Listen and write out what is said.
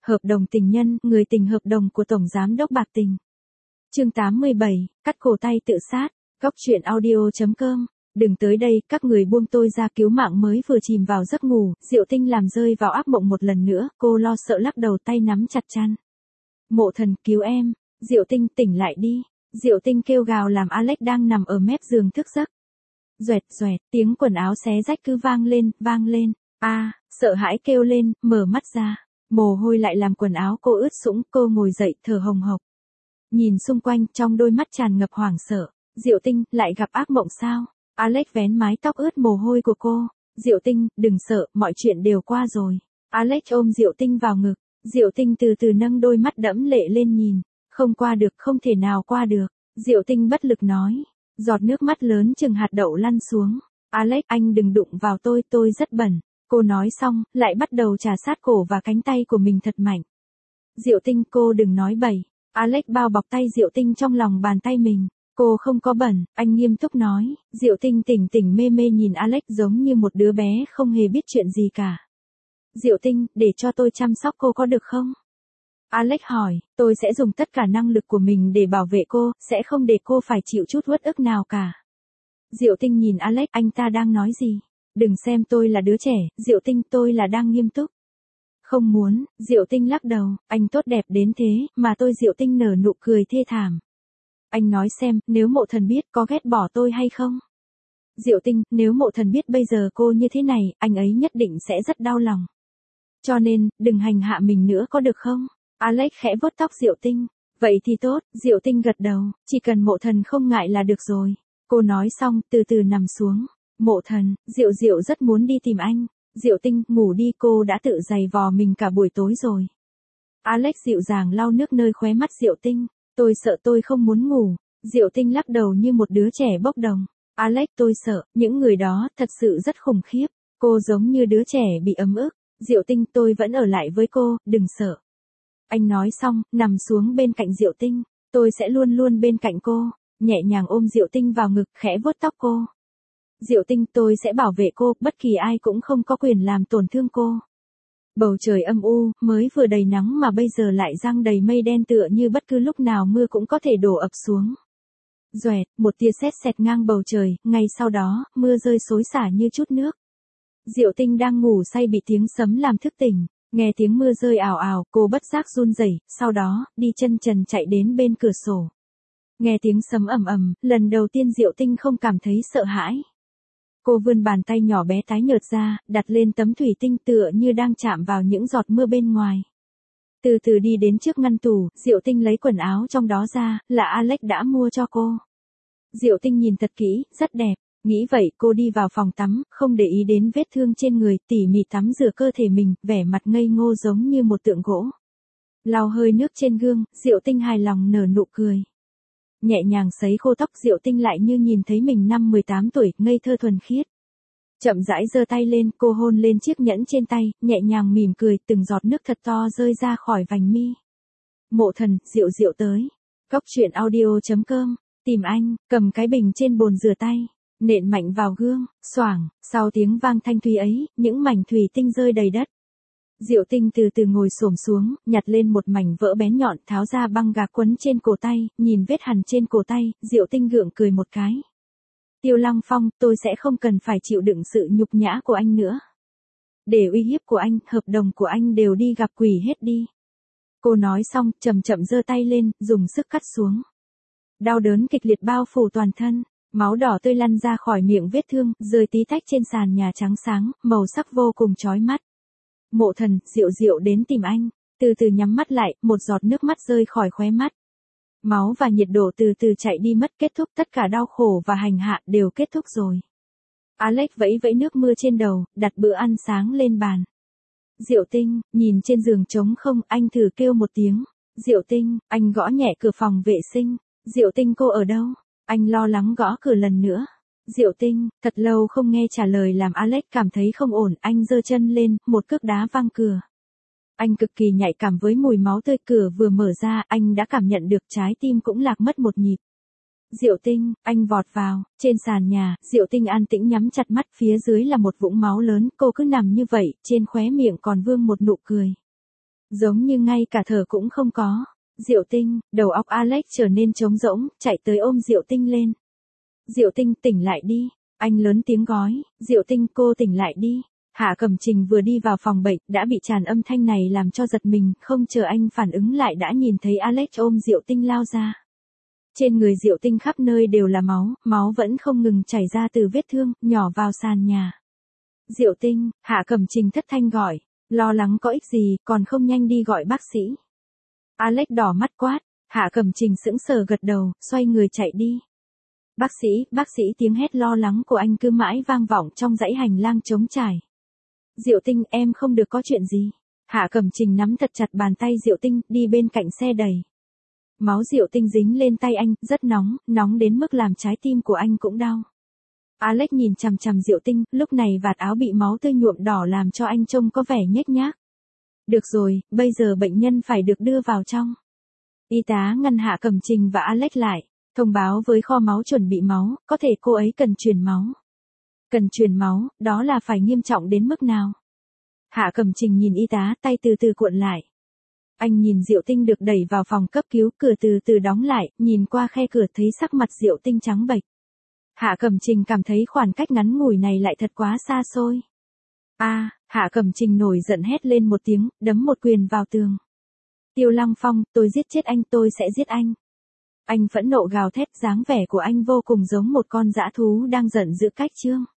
Hợp đồng tình nhân, người tình hợp đồng của Tổng Giám đốc bạc tình. Chương 87, cắt cổ tay tự sát, góc truyện audio.com. Đừng tới đây, các người buông tôi ra, cứu mạng mới vừa chìm vào giấc ngủ, Diệu Tinh làm rơi vào ác mộng một lần nữa, cô lo sợ lắc đầu, tay nắm chặt chăn. Mộ Thần, cứu em. Diệu Tinh, tỉnh lại đi. Diệu Tinh kêu gào làm Alex đang nằm ở mép giường thức giấc. Doẹt doẹt, tiếng quần áo xé rách cứ vang lên. Sợ hãi kêu lên, mở mắt ra. Mồ hôi lại làm quần áo cô ướt sũng, cô ngồi dậy, thở hồng hộc. Nhìn xung quanh, trong đôi mắt tràn ngập hoảng sợ. Diệu Tinh, lại gặp ác mộng sao? Alex vén mái tóc ướt mồ hôi của cô. Diệu Tinh, đừng sợ, mọi chuyện đều qua rồi. Alex ôm Diệu Tinh vào ngực. Diệu Tinh từ từ nâng đôi mắt đẫm lệ lên nhìn. Không qua được, không thể nào qua được. Diệu Tinh bất lực nói. Giọt nước mắt lớn chừng hạt đậu lăn xuống. Alex, anh đừng đụng vào tôi rất bẩn. Cô nói xong, lại bắt đầu trà sát cổ và cánh tay của mình thật mạnh. Diệu Tinh, cô đừng nói bậy. Alex bao bọc tay Diệu Tinh trong lòng bàn tay mình. Cô không có bẩn, anh nghiêm túc nói. Diệu Tinh tỉnh tỉnh mê mê nhìn Alex giống như một đứa bé không hề biết chuyện gì cả. Diệu Tinh, để cho tôi chăm sóc cô có được không? Alex hỏi, tôi sẽ dùng tất cả năng lực của mình để bảo vệ cô, sẽ không để cô phải chịu chút uất ức nào cả. Diệu Tinh nhìn Alex, anh ta đang nói gì? Đừng xem tôi là đứa trẻ, Diệu Tinh, tôi là đang nghiêm túc. Không muốn, Diệu Tinh lắc đầu, anh tốt đẹp đến thế, mà tôi. Diệu Tinh nở nụ cười thê thảm. Anh nói xem, nếu Mộ Thần biết có ghét bỏ tôi hay không? Diệu Tinh, nếu Mộ Thần biết bây giờ cô như thế này, anh ấy nhất định sẽ rất đau lòng. Cho nên, đừng hành hạ mình nữa có được không? Alex khẽ vuốt tóc Diệu Tinh. Vậy thì tốt, Diệu Tinh gật đầu, chỉ cần Mộ Thần không ngại là được rồi. Cô nói xong, từ từ nằm xuống. Mộ Thần, Diệu rất muốn đi tìm anh. Diệu Tinh, ngủ đi, cô đã tự giày vò mình cả buổi tối rồi. Alex dịu dàng lau nước nơi khóe mắt Diệu Tinh. Tôi sợ, tôi không muốn ngủ. Diệu Tinh lắc đầu như một đứa trẻ bốc đồng. Alex, tôi sợ, những người đó thật sự rất khủng khiếp. Cô giống như đứa trẻ bị ấm ức. Diệu Tinh, tôi vẫn ở lại với cô, đừng sợ. Anh nói xong, nằm xuống bên cạnh Diệu Tinh. Tôi sẽ luôn luôn bên cạnh cô. Nhẹ nhàng ôm Diệu Tinh vào ngực, khẽ vuốt tóc cô. Diệu Tinh, tôi sẽ bảo vệ cô, bất kỳ ai cũng không có quyền làm tổn thương cô. Bầu trời âm u, mới vừa đầy nắng mà bây giờ lại giăng đầy mây đen, tựa như bất cứ lúc nào mưa cũng có thể đổ ập xuống. Doẹt, một tia sét xẹt ngang bầu trời, ngay sau đó, mưa rơi xối xả như chút nước. Diệu Tinh đang ngủ say bị tiếng sấm làm thức tỉnh, nghe tiếng mưa rơi ào ào, cô bất giác run rẩy, sau đó, đi chân trần chạy đến bên cửa sổ. Nghe tiếng sấm ầm ầm, lần đầu tiên Diệu Tinh không cảm thấy sợ hãi. Cô vươn bàn tay nhỏ bé tái nhợt ra, đặt lên tấm thủy tinh tựa như đang chạm vào những giọt mưa bên ngoài. Từ từ đi đến trước ngăn tủ, Diệu Tinh lấy quần áo trong đó ra, là Alex đã mua cho cô. Diệu Tinh nhìn thật kỹ, rất đẹp. Nghĩ vậy, cô đi vào phòng tắm, không để ý đến vết thương trên người, tỉ mỉ tắm rửa cơ thể mình, vẻ mặt ngây ngô giống như một tượng gỗ. Lau hơi nước trên gương, Diệu Tinh hài lòng nở nụ cười. Nhẹ nhàng sấy khô tóc, Diệu Tinh lại như nhìn thấy mình năm 18 tuổi, ngây thơ thuần khiết. Chậm rãi giơ tay lên, cô hôn lên chiếc nhẫn trên tay, nhẹ nhàng mỉm cười, từng giọt nước thật to rơi ra khỏi vành mi. Mộ Thần, Diệu tới. Góc truyện audio.com. Tìm anh, cầm cái bình trên bồn rửa tay, nện mạnh vào gương, xoảng, sau tiếng vang thanh thúy ấy, những mảnh thủy tinh rơi đầy đất. Diệu Tinh từ từ ngồi xổm xuống, nhặt lên một mảnh vỡ bén nhọn, tháo ra băng gạc quấn trên cổ tay, nhìn vết hằn trên cổ tay, Diệu Tinh gượng cười một cái. Tiêu Lăng Phong, tôi sẽ không cần phải chịu đựng sự nhục nhã của anh nữa. Để uy hiếp của anh, hợp đồng của anh đều đi gặp quỷ hết đi. Cô nói xong, chậm chậm giơ tay lên, dùng sức cắt xuống. Đau đớn kịch liệt bao phủ toàn thân, máu đỏ tươi lăn ra khỏi miệng vết thương, rơi tí tách trên sàn nhà trắng sáng, màu sắc vô cùng chói mắt. Mộ Thần, Diệu đến tìm anh. Từ từ nhắm mắt lại, một giọt nước mắt rơi khỏi khóe mắt. Máu và nhiệt độ từ từ chạy đi mất, kết thúc, tất cả đau khổ và hành hạ đều kết thúc rồi. Alex vẫy vẫy nước mưa trên đầu, đặt bữa ăn sáng lên bàn. Diệu Tinh, nhìn trên giường trống không, anh thử kêu một tiếng. Diệu Tinh, anh gõ nhẹ cửa phòng vệ sinh. Diệu Tinh, cô ở đâu? Anh lo lắng gõ cửa lần nữa. Diệu Tinh, thật lâu không nghe trả lời làm Alex cảm thấy không ổn, anh giơ chân lên, một cước đá văng cửa. Anh cực kỳ nhạy cảm với mùi máu tươi, cửa vừa mở ra, anh đã cảm nhận được trái tim cũng lạc mất một nhịp. Diệu Tinh, anh vọt vào, trên sàn nhà, Diệu Tinh an tĩnh nhắm chặt mắt, phía dưới là một vũng máu lớn, cô cứ nằm như vậy, trên khóe miệng còn vương một nụ cười. Giống như ngay cả thở cũng không có. Diệu Tinh, đầu óc Alex trở nên trống rỗng, chạy tới ôm Diệu Tinh lên. Diệu Tinh tỉnh lại đi. Anh lớn tiếng gói, Diệu Tinh cô tỉnh lại đi. Hạ Cẩm Trình vừa đi vào phòng bệnh, đã bị tràn âm thanh này làm cho giật mình, không chờ anh phản ứng lại đã nhìn thấy Alex ôm Diệu Tinh lao ra. Trên người Diệu Tinh khắp nơi đều là máu, máu vẫn không ngừng chảy ra từ vết thương, nhỏ vào sàn nhà. Diệu Tinh, Hạ Cẩm Trình thất thanh gọi, lo lắng có ích gì, còn không nhanh đi gọi bác sĩ. Alex đỏ mắt quát, Hạ Cẩm Trình sững sờ gật đầu, xoay người chạy đi. Bác sĩ tiếng hét lo lắng của anh cứ mãi vang vọng trong dãy hành lang trống trải. Diệu Tinh em không được có chuyện gì. Hạ Cẩm Trình nắm thật chặt bàn tay Diệu Tinh, đi bên cạnh xe đẩy. Máu Diệu Tinh dính lên tay anh, rất nóng, nóng đến mức làm trái tim của anh cũng đau. Alex nhìn chằm chằm Diệu Tinh, lúc này vạt áo bị máu tươi nhuộm đỏ làm cho anh trông có vẻ nhếch nhác. Được rồi, bây giờ bệnh nhân phải được đưa vào trong. Y tá ngăn Hạ Cẩm Trình và Alex lại, thông báo với kho máu chuẩn bị máu, có thể cô ấy cần truyền máu. Cần truyền máu, đó là phải nghiêm trọng đến mức nào? Hạ Cẩm Trình nhìn y tá, tay từ từ cuộn lại. Anh nhìn Diệu Tinh được đẩy vào phòng cấp cứu, cửa từ từ đóng lại, nhìn qua khe cửa thấy sắc mặt Diệu Tinh trắng bệch. Hạ Cẩm Trình cảm thấy khoảng cách ngắn ngủi này lại thật quá xa xôi. Hạ Cẩm Trình nổi giận hét lên một tiếng, đấm một quyền vào tường. Tiêu Lăng Phong, tôi giết chết anh, tôi sẽ giết anh. Anh phẫn nộ gào thét, dáng vẻ của anh vô cùng giống một con dã thú đang giận dữ cách trương.